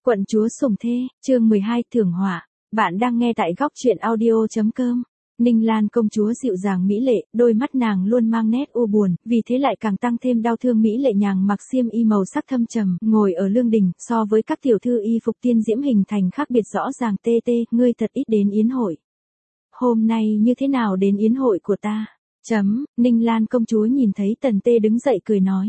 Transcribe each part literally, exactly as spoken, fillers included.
Quận chúa sủng thê, chương mười hai thưởng họa. Bạn đang nghe tại góc truyện audio chấm com. Ninh Lan công chúa dịu dàng mỹ lệ, đôi mắt nàng luôn mang nét u buồn, vì thế lại càng tăng thêm đau thương. Mỹ lệ nhàng mặc xiêm y màu sắc thâm trầm, ngồi ở lương đình, so với các tiểu thư y phục tiên diễm hình thành khác biệt rõ ràng. Tê tê, ngươi thật ít đến yến hội. Hôm nay như thế nào đến yến hội của ta? Chấm, Ninh Lan công chúa nhìn thấy Tần Tê đứng dậy cười nói.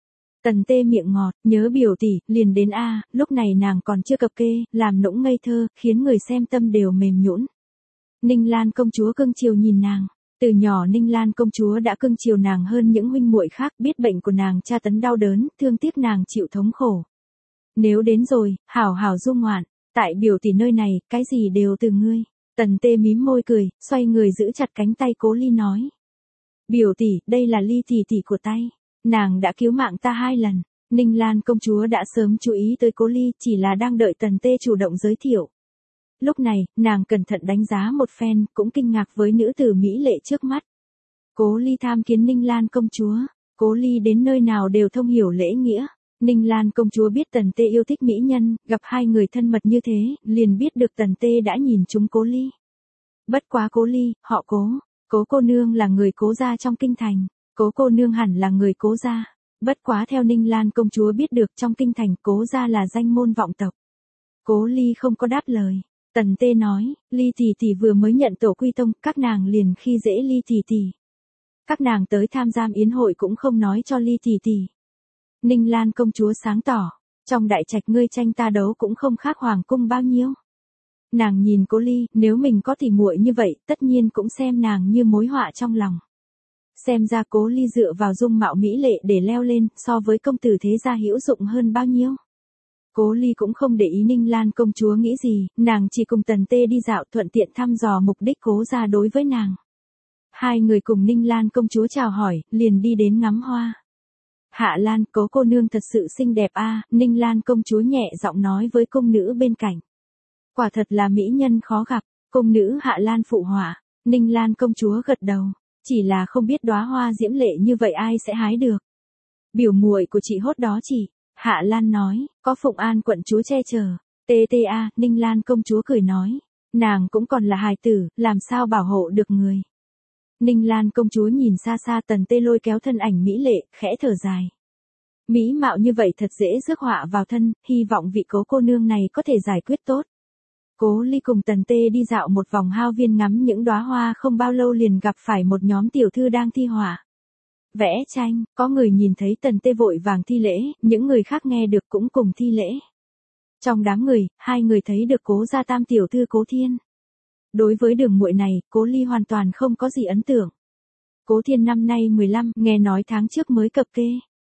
Tần Tê miệng ngọt, nhớ biểu tỷ, liền đến a. Lúc này nàng còn chưa cập kê, làm nũng ngây thơ, khiến người xem tâm đều mềm nhũn. Ninh Lan công chúa cưng chiều nhìn nàng. Từ nhỏ Ninh Lan công chúa đã cưng chiều nàng hơn những huynh muội khác, biết bệnh của nàng tra tấn đau đớn, thương tiếc nàng chịu thống khổ. Nếu đến rồi, hảo hảo dung ngoạn, tại biểu tỷ nơi này, cái gì đều từ ngươi. Tần Tê mím môi cười, xoay người giữ chặt cánh tay Cố Ly nói. Biểu tỷ, đây là Ly tỷ tỷ của tay. Nàng đã cứu mạng ta hai lần. Ninh Lan công chúa đã sớm chú ý tới Cố Ly, chỉ là đang đợi Tần Tê chủ động giới thiệu. Lúc này, nàng cẩn thận đánh giá một phen, cũng kinh ngạc với nữ tử mỹ lệ trước mắt. Cố Ly tham kiến Ninh Lan công chúa. Cố Ly đến nơi nào đều thông hiểu lễ nghĩa. Ninh Lan công chúa biết Tần Tê yêu thích mỹ nhân, gặp hai người thân mật như thế, liền biết được Tần Tê đã nhìn trúng Cố Ly. Bất quá Cố Ly, họ Cố, Cố cô nương là người Cố gia trong kinh thành. Cố cô nương hẳn là người Cố gia. Bất quá theo Ninh Lan công chúa biết được trong kinh thành Cố gia là danh môn vọng tộc. Cố Ly không có đáp lời. Tần Tê nói, Ly tỷ tỷ vừa mới nhận tổ quy tông, các nàng liền khi dễ Ly tỷ tỷ. Các nàng tới tham gia yến hội cũng không nói cho Ly tỷ tỷ. Ninh Lan công chúa sáng tỏ, trong đại trạch ngươi tranh ta đấu cũng không khác hoàng cung bao nhiêu. Nàng nhìn Cố Ly, nếu mình có tỷ muội như vậy, tất nhiên cũng xem nàng như mối họa trong lòng. Xem ra Cố Ly dựa vào dung mạo mỹ lệ để leo lên, so với công tử thế gia hữu dụng hơn bao nhiêu. Cố Ly cũng không để ý Ninh Lan công chúa nghĩ gì, nàng chỉ cùng Tần Tê đi dạo thuận tiện thăm dò mục đích Cố gia đối với nàng. Hai người cùng Ninh Lan công chúa chào hỏi, liền đi đến ngắm hoa. Hạ Lan, Cố cô nương thật sự xinh đẹp a. Ninh Lan công chúa nhẹ giọng nói với cung nữ bên cạnh. Quả thật là mỹ nhân khó gặp. Cung nữ Hạ Lan phụ họa. Ninh Lan công chúa gật đầu. Chỉ là không biết đóa hoa diễm lệ như vậy ai sẽ hái được. Biểu muội của chị hốt đó chị. Hạ Lan nói, có Phụng An quận chúa che chở. Tê tê a, Ninh Lan công chúa cười nói. Nàng cũng còn là hài tử, làm sao bảo hộ được người. Ninh Lan công chúa nhìn xa xa Tần Tê lôi kéo thân ảnh mỹ lệ, khẽ thở dài. Mỹ mạo như vậy thật dễ rước họa vào thân, hy vọng vị Cố cô nương này có thể giải quyết tốt. Cố Ly cùng Tần Tê đi dạo một vòng hao viên ngắm những đóa hoa, không bao lâu liền gặp phải một nhóm tiểu thư đang thi họa. Vẽ tranh, có người nhìn thấy Tần Tê vội vàng thi lễ, những người khác nghe được cũng cùng thi lễ. Trong đám người, hai người thấy được Cố gia tam tiểu thư Cố Thiên. Đối với đường muội này, Cố Ly hoàn toàn không có gì ấn tượng. Cố Thiên năm nay mười lăm, nghe nói tháng trước mới cập kê.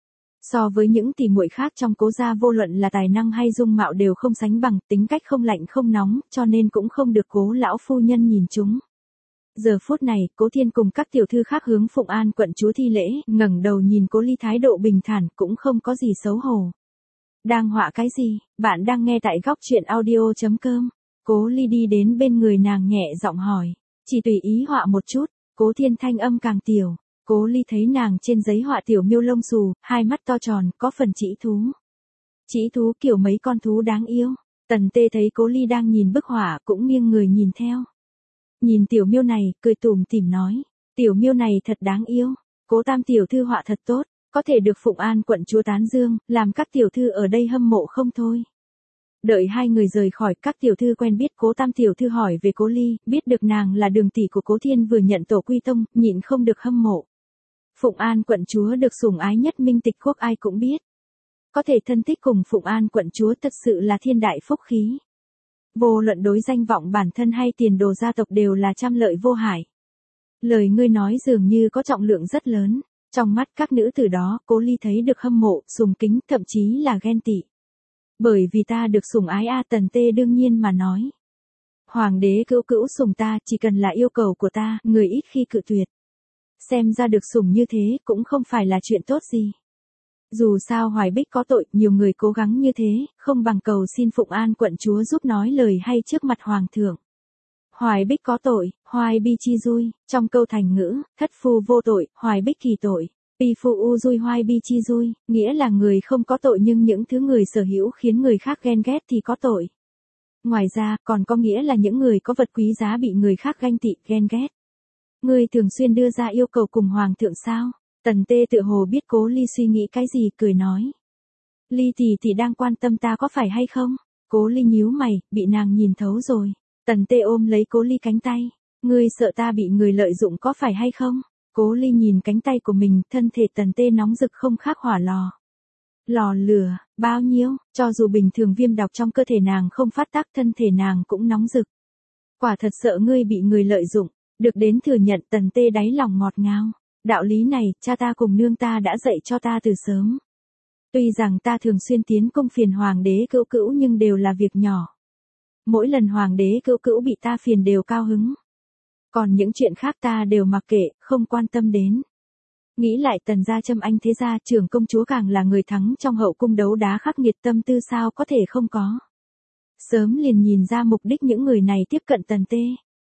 So với những tỷ muội khác trong Cố gia vô luận là tài năng hay dung mạo đều không sánh bằng, tính cách không lạnh không nóng, cho nên cũng không được Cố lão phu nhân nhìn chúng. Giờ phút này, Cố Thiên cùng các tiểu thư khác hướng Phụng An quận chúa thi lễ, ngẩng đầu nhìn Cố Ly thái độ bình thản, cũng không có gì xấu hổ. Đang họa cái gì? Bạn đang nghe tại góc truyện audio chấm com. Cố Ly đi đến bên người nàng nhẹ giọng hỏi, chỉ tùy ý họa một chút. Cố Thiên thanh âm càng tiểu. Cố Ly thấy nàng trên giấy họa tiểu miêu lông xù, hai mắt to tròn, có phần trĩ thú. Trĩ thú kiểu mấy con thú đáng yêu. Tần Tê thấy Cố Ly đang nhìn bức họa cũng nghiêng người nhìn theo. Nhìn tiểu miêu này, cười tủm tỉm nói, tiểu miêu này thật đáng yêu. Cố tam tiểu thư họa thật tốt, có thể được Phụng An quận chúa tán dương, làm các tiểu thư ở đây hâm mộ không thôi. Đợi hai người rời khỏi, các tiểu thư quen biết Cố tam tiểu thư hỏi về Cố Ly, biết được nàng là đường tỷ của Cố Thiên vừa nhận tổ quy tông, nhịn không được hâm mộ. Phụng An quận chúa được sủng ái nhất Minh Tịch quốc ai cũng biết. Có thể thân thích cùng Phụng An quận chúa thật sự là thiên đại phúc khí. Vô luận đối danh vọng bản thân hay tiền đồ gia tộc đều là trăm lợi vô hại. Lời ngươi nói dường như có trọng lượng rất lớn. Trong mắt các nữ tử đó, Cố Ly thấy được hâm mộ, sùng kính, thậm chí là ghen tị. Bởi vì ta được sủng ái a. Tần Tê đương nhiên mà nói. Hoàng đế cữu cữu sủng ta, chỉ cần là yêu cầu của ta, người ít khi cự tuyệt. Xem ra được sủng như thế cũng không phải là chuyện tốt gì. Dù sao Hoài Bích có tội, nhiều người cố gắng như thế, không bằng cầu xin Phụng An quận chúa giúp nói lời hay trước mặt hoàng thượng. Hoài Bích có tội, Hoài bi chi dui, trong câu thành ngữ, thất phu vô tội, Hoài Bích kỳ tội. Pi phu u dui hoai bi chi dui, nghĩa là người không có tội nhưng những thứ người sở hữu khiến người khác ghen ghét thì có tội. Ngoài ra, còn có nghĩa là những người có vật quý giá bị người khác ganh tị, ghen ghét. Ngươi thường xuyên đưa ra yêu cầu cùng hoàng thượng sao? Tần Tê tự hồ biết Cố Ly suy nghĩ cái gì, cười nói. Ly tỷ tỷ đang quan tâm ta có phải hay không? Cố Ly nhíu mày, bị nàng nhìn thấu rồi. Tần Tê ôm lấy Cố Ly cánh tay. Ngươi sợ ta bị người lợi dụng có phải hay không? Cố Ly nhìn cánh tay của mình, thân thể Tần Tê nóng rực không khác hỏa lò. Lò lửa, bao nhiêu, cho dù bình thường viêm độc trong cơ thể nàng không phát tác, thân thể nàng cũng nóng rực. Quả thật sợ ngươi bị người lợi dụng, được đến thừa nhận. Tần Tê đáy lòng ngọt ngào. Đạo lý này, cha ta cùng nương ta đã dạy cho ta từ sớm. Tuy rằng ta thường xuyên tiến công phiền hoàng đế cữu cữu nhưng đều là việc nhỏ. Mỗi lần hoàng đế cữu cữu bị ta phiền đều cao hứng. Còn những chuyện khác ta đều mặc kệ, không quan tâm đến. Nghĩ lại Tần gia Trâm Anh thế gia, trưởng công chúa càng là người thắng trong hậu cung đấu đá khắc nghiệt, tâm tư sao có thể không có. Sớm liền nhìn ra mục đích những người này tiếp cận Tần Tê.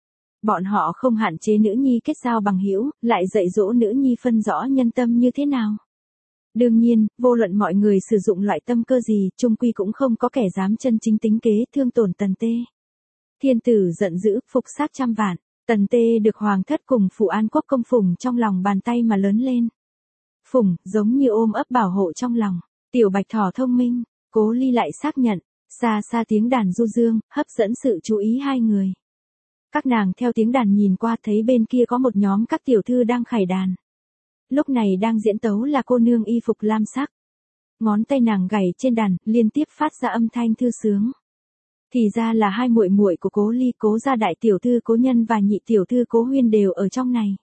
Bọn họ không hạn chế nữ nhi kết giao bằng hữu, lại dạy dỗ nữ nhi phân rõ nhân tâm như thế nào. Đương nhiên, vô luận mọi người sử dụng loại tâm cơ gì, chung quy cũng không có kẻ dám chân chính tính kế thương tổn Tần Tê. Thiên tử giận dữ, phục sát trăm vạn. Tần Tê được hoàng thất cùng Phụ An Quốc công phùng trong lòng bàn tay mà lớn lên. Phùng, giống như ôm ấp bảo hộ trong lòng. Tiểu bạch thỏ thông minh, Cố Ly lại xác nhận. Xa xa tiếng đàn du dương, hấp dẫn sự chú ý hai người. Các nàng theo tiếng đàn nhìn qua thấy bên kia có một nhóm các tiểu thư đang khải đàn. Lúc này đang diễn tấu là cô nương y phục lam sắc. Ngón tay nàng gảy trên đàn, liên tiếp phát ra âm thanh thư sướng. Thì ra là hai muội muội của Cố Ly, Cố gia đại tiểu thư Cố Nhân và nhị tiểu thư Cố Huyên đều ở trong này.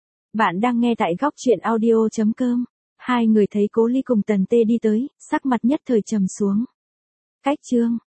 Bạn đang nghe tại góc truyện audio chấm com. Hai người thấy Cố Ly cùng Tần Tê đi tới, sắc mặt nhất thời trầm xuống. Cách chương